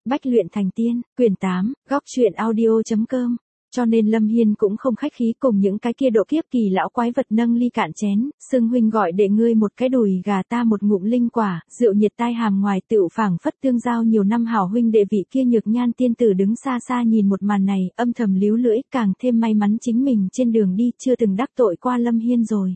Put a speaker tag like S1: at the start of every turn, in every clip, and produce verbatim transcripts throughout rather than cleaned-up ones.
S1: Bách luyện thành tiên, quyển tám, góc truyện audio.com. Cho nên Lâm Hiên cũng không khách khí cùng những cái kia độ kiếp kỳ lão quái vật nâng ly cạn chén, xưng huynh gọi đệ ngươi một cái đùi gà ta một ngụm linh quả, rượu nhiệt tai hàm ngoài tựu phảng phất tương giao nhiều năm hảo huynh đệ vị kia nhược nhan tiên tử đứng xa xa nhìn một màn này, âm thầm líu lưỡi, càng thêm may mắn chính mình trên đường đi chưa từng đắc tội qua Lâm Hiên rồi.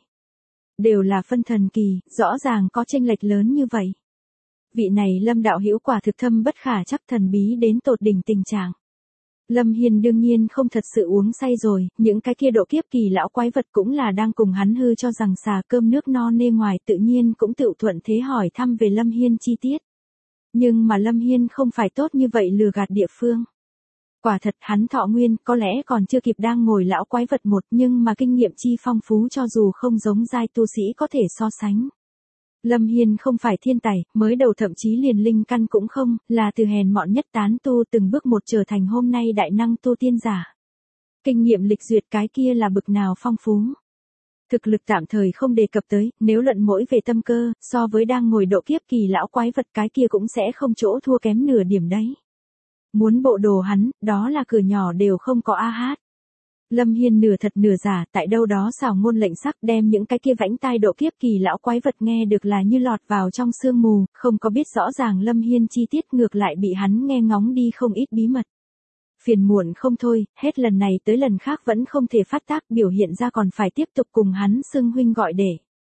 S1: Đều là phân thần kỳ, rõ ràng có chênh lệch lớn như vậy. Vị này Lâm đạo hữu quả thực thâm bất khả chắc thần bí đến tột đỉnh tình trạng. Lâm Hiên đương nhiên không thật sự uống say rồi, những cái kia độ kiếp kỳ lão quái vật cũng là đang cùng hắn hư cho rằng xà cơm nước no nê ngoài tự nhiên cũng tự thuận thế hỏi thăm về Lâm Hiên chi tiết. Nhưng mà Lâm Hiên không phải tốt như vậy lừa gạt địa phương. Quả thật hắn thọ nguyên có lẽ còn chưa kịp đang ngồi lão quái vật một nhưng mà kinh nghiệm chi phong phú cho dù không giống giai tu sĩ có thể so sánh. Lâm Hiên không phải thiên tài, mới đầu thậm chí liền linh căn cũng không, là từ hèn mọn nhất tán tu từng bước một trở thành hôm nay đại năng tu tiên giả. Kinh nghiệm lịch duyệt cái kia là bực nào phong phú. Thực lực tạm thời không đề cập tới, nếu luận mỗi về tâm cơ, so với đang ngồi độ kiếp kỳ lão quái vật cái kia cũng sẽ không chỗ thua kém nửa điểm đấy. Muốn bộ đồ hắn, đó là cửa nhỏ đều không có a hát. Lâm Hiên nửa thật nửa giả, tại đâu đó xảo ngôn lệnh sắc đem những cái kia vãnh tai độ kiếp kỳ lão quái vật nghe được là như lọt vào trong sương mù, không có biết rõ ràng Lâm Hiên chi tiết ngược lại bị hắn nghe ngóng đi không ít bí mật. Phiền muộn không thôi, hết lần này tới lần khác vẫn không thể phát tác biểu hiện ra còn phải tiếp tục cùng hắn xưng huynh gọi đệ.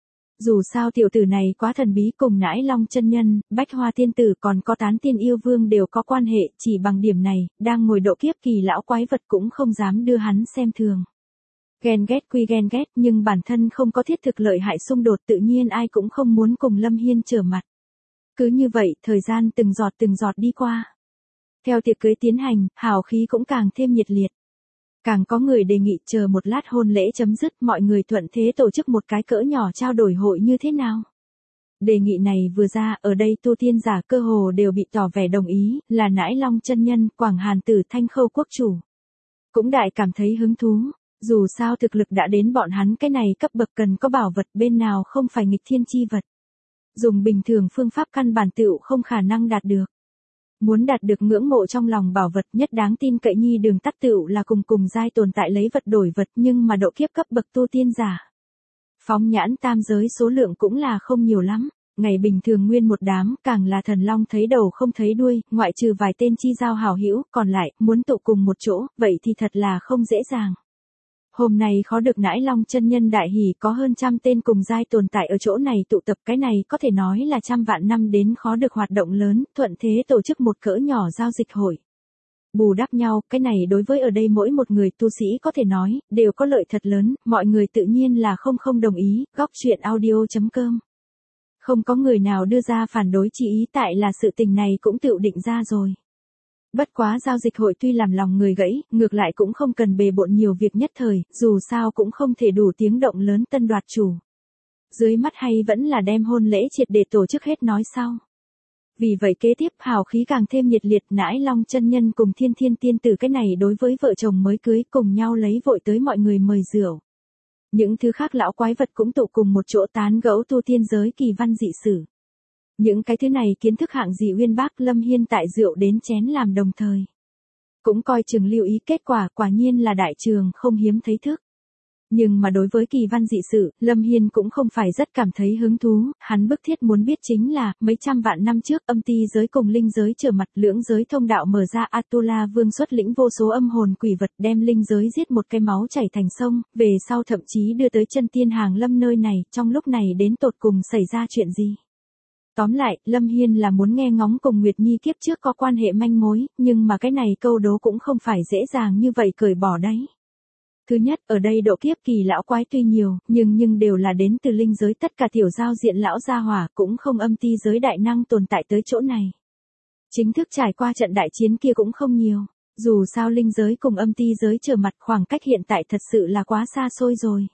S1: Dù sao tiểu tử này quá thần bí cùng nãi long chân nhân, bách hoa tiên tử còn có tán tiên yêu vương đều có quan hệ, chỉ bằng điểm này, đang ngồi độ kiếp kỳ lão quái vật cũng không dám đưa hắn xem thường. Ghen ghét quy ghen ghét nhưng bản thân không có thiết thực lợi hại xung đột tự nhiên ai cũng không muốn cùng Lâm Hiên trở mặt. Cứ như vậy, thời gian từng giọt từng giọt đi qua. Theo tiệc cưới tiến hành, hào khí cũng càng thêm nhiệt liệt. Càng có người đề nghị chờ một lát hôn lễ chấm dứt mọi người thuận thế tổ chức một cái cỡ nhỏ trao đổi hội như thế nào. Đề nghị này vừa ra ở đây tu tiên giả cơ hồ đều bị tỏ vẻ đồng ý là nãi long chân nhân, Quảng Hàn Tử, Thanh Khâu quốc chủ. Cũng đại cảm thấy hứng thú, dù sao thực lực đã đến bọn hắn cái này cấp bậc cần có bảo vật bên nào không phải nghịch thiên chi vật. Dùng bình thường phương pháp căn bản tựu không khả năng đạt được. Muốn đạt được ngưỡng mộ trong lòng bảo vật nhất đáng tin cậy nhi đường tắt tựu là cùng cùng giai tồn tại lấy vật đổi vật nhưng mà độ kiếp cấp bậc tu tiên giả. Phóng nhãn tam giới số lượng cũng là không nhiều lắm, ngày bình thường nguyên một đám càng là thần long thấy đầu không thấy đuôi, ngoại trừ vài tên chi giao hảo hữu, còn lại muốn tụ cùng một chỗ, vậy thì thật là không dễ dàng. Hôm nay khó được nãi long chân nhân đại hỉ có hơn trăm tên cùng giai tồn tại ở chỗ này tụ tập cái này có thể nói là trăm vạn năm đến khó được hoạt động lớn, thuận thế tổ chức một cỡ nhỏ giao dịch hội. Bù đắp nhau, cái này đối với ở đây mỗi một người tu sĩ có thể nói, đều có lợi thật lớn, mọi người tự nhiên là không không đồng ý, góc truyện audio.com. Không có người nào đưa ra phản đối chỉ ý tại là sự tình này cũng tự định ra rồi. Bất quá giao dịch hội tuy làm lòng người gãy, ngược lại cũng không cần bề bộn nhiều việc nhất thời, dù sao cũng không thể đủ tiếng động lớn tân đoạt chủ. Dưới mắt hay vẫn là đem hôn lễ triệt để tổ chức hết nói sau. Vì vậy kế tiếp hào khí càng thêm nhiệt liệt, nãi long chân nhân cùng thiên thiên tiên tử cái này đối với vợ chồng mới cưới cùng nhau lấy vội tới mọi người mời rượu. Những thứ khác lão quái vật cũng tụ cùng một chỗ tán gẫu tu tiên giới kỳ văn dị sử. Những cái thứ này kiến thức hạng gì uyên bác Lâm Hiên tại rượu đến chén làm đồng thời. Cũng coi chừng lưu ý kết quả quả nhiên là đại trường không hiếm thấy thức. Nhưng mà đối với kỳ văn dị sự, Lâm Hiên cũng không phải rất cảm thấy hứng thú, hắn bức thiết muốn biết chính là, mấy trăm vạn năm trước âm ti giới cùng linh giới trở mặt lưỡng giới thông đạo mở ra Atula Vương xuất lĩnh vô số âm hồn quỷ vật đem linh giới giết một cái máu chảy thành sông, về sau thậm chí đưa tới chân tiên hàng lâm nơi này, trong lúc này đến tột cùng xảy ra chuyện gì. Tóm lại, Lâm Hiên là muốn nghe ngóng cùng Nguyệt Nhi kiếp trước có quan hệ manh mối, nhưng mà cái này câu đố cũng không phải dễ dàng như vậy cởi bỏ đấy. Thứ nhất, ở đây độ kiếp kỳ lão quái tuy nhiều, nhưng nhưng đều là đến từ linh giới tất cả tiểu giao diện lão gia hỏa cũng không âm ti giới đại năng tồn tại tới chỗ này. Chính thức trải qua trận đại chiến kia cũng không nhiều, dù sao linh giới cùng âm ti giới trở mặt khoảng cách hiện tại thật sự là quá xa xôi rồi.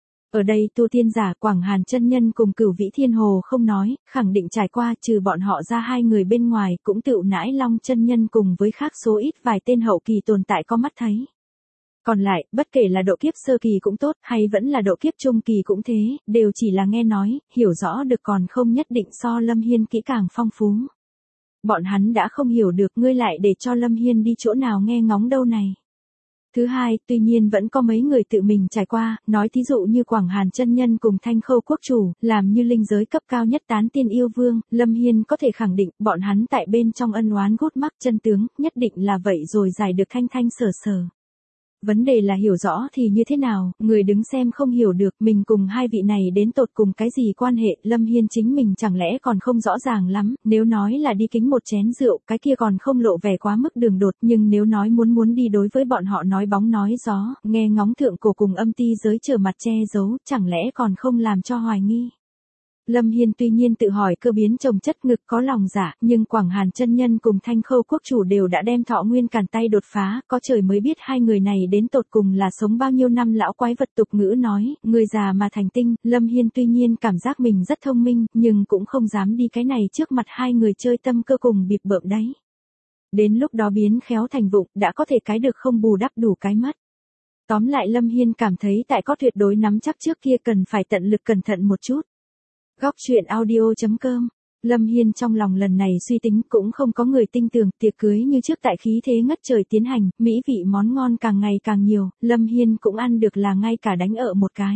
S1: Ở đây tu tiên giả Quảng Hàn chân nhân cùng Cửu Vĩ Thiên Hồ không nói, khẳng định trải qua trừ bọn họ ra hai người bên ngoài cũng tựu nãi long chân nhân cùng với khác số ít vài tên hậu kỳ tồn tại có mắt thấy. Còn lại, bất kể là độ kiếp sơ kỳ cũng tốt hay vẫn là độ kiếp trung kỳ cũng thế, đều chỉ là nghe nói, hiểu rõ được còn không nhất định so Lâm Hiên kỹ càng phong phú. bọn hắn đã không hiểu được ngươi lại để cho Lâm Hiên đi chỗ nào nghe ngóng đâu này. Thứ hai, tuy nhiên vẫn có mấy người tự mình trải qua, nói thí dụ như Quảng Hàn chân nhân cùng Thanh Khâu quốc chủ, làm như linh giới cấp cao nhất tán tiên yêu vương, Lâm Hiên có thể khẳng định, bọn hắn tại bên trong ân oán gút mắc chân tướng, nhất định là vậy rồi giải được thanh thanh sở sở. Vấn đề là hiểu rõ thì như thế nào, người đứng xem không hiểu được, mình cùng hai vị này đến tột cùng cái gì quan hệ, Lâm Hiên chính mình chẳng lẽ còn không rõ ràng lắm, nếu nói là đi kính một chén rượu, cái kia còn không lộ vẻ quá mức đường đột, nhưng nếu nói muốn muốn đi đối với bọn họ nói bóng nói gió, nghe ngóng thượng cổ cùng âm ti giới trở mặt che giấu, chẳng lẽ còn không làm cho hoài nghi. Lâm Hiên tuy nhiên tự hỏi cơ biến chồng chất ngực có lòng dạ, nhưng Quảng Hàn chân nhân cùng Thanh Khâu quốc chủ đều đã đem Thọ Nguyên càn tay đột phá, có trời mới biết hai người này đến tột cùng là sống bao nhiêu năm. Lão quái vật tục ngữ nói, người già mà thành tinh, Lâm Hiên tuy nhiên cảm giác mình rất thông minh, nhưng cũng không dám đi cái này trước mặt hai người chơi tâm cơ cùng bịp bợm đấy. Đến lúc đó biến khéo thành vụng, đã có thể cái được không bù đắp đủ cái mất. Tóm lại Lâm Hiên cảm thấy tại có tuyệt đối nắm chắc trước kia cần phải tận lực cẩn thận một chút. Góc truyện audio chấm com. Lâm Hiên trong lòng lần này suy tính cũng không có người tin tưởng, tiệc cưới như trước tại khí thế ngất trời tiến hành, mỹ vị món ngon càng ngày càng nhiều, Lâm Hiên cũng ăn được là ngay cả đánh ợ một cái.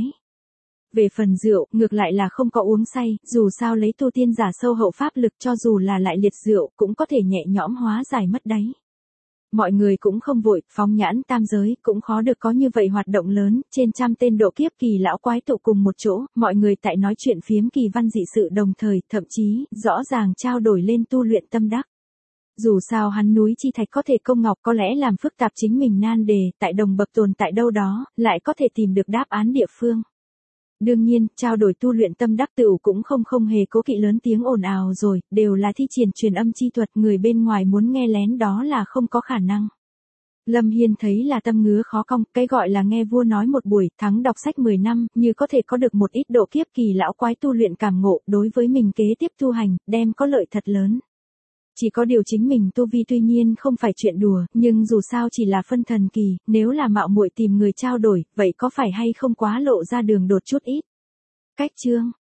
S1: Về phần rượu, ngược lại là không có uống say, dù sao lấy tu tiên giả sâu hậu pháp lực cho dù là lại liệt rượu cũng có thể nhẹ nhõm hóa giải mất đấy. Mọi người cũng không vội, phóng nhãn tam giới, cũng khó được có như vậy hoạt động lớn, trên trăm tên độ kiếp kỳ lão quái tụ cùng một chỗ, mọi người tại nói chuyện phiếm kỳ văn dị sự đồng thời, thậm chí, rõ ràng trao đổi lên tu luyện tâm đắc. Dù sao hắn núi chi thạch có thể công ngọc có lẽ làm phức tạp chính mình nan đề, tại đồng bậc tồn tại đâu đó, lại có thể tìm được đáp án địa phương. Đương nhiên, trao đổi tu luyện tâm đắc tựu cũng không không hề cố kỵ lớn tiếng ồn ào rồi, đều là thi triển truyền âm chi thuật, người bên ngoài muốn nghe lén đó là không có khả năng. Lâm Hiên thấy là tâm ngứa khó cong, cái gọi là nghe vua nói một buổi, thắng đọc sách mười năm, như có thể có được một ít độ kiếp kỳ lão quái tu luyện cảm ngộ, đối với mình kế tiếp tu hành, đem có lợi thật lớn. Chỉ có điều chính mình tu vi tuy nhiên không phải chuyện đùa, nhưng dù sao chỉ là phân thần kỳ, nếu là mạo muội tìm người trao đổi, vậy có phải hay không quá lộ ra đường đột chút ít. Cách chương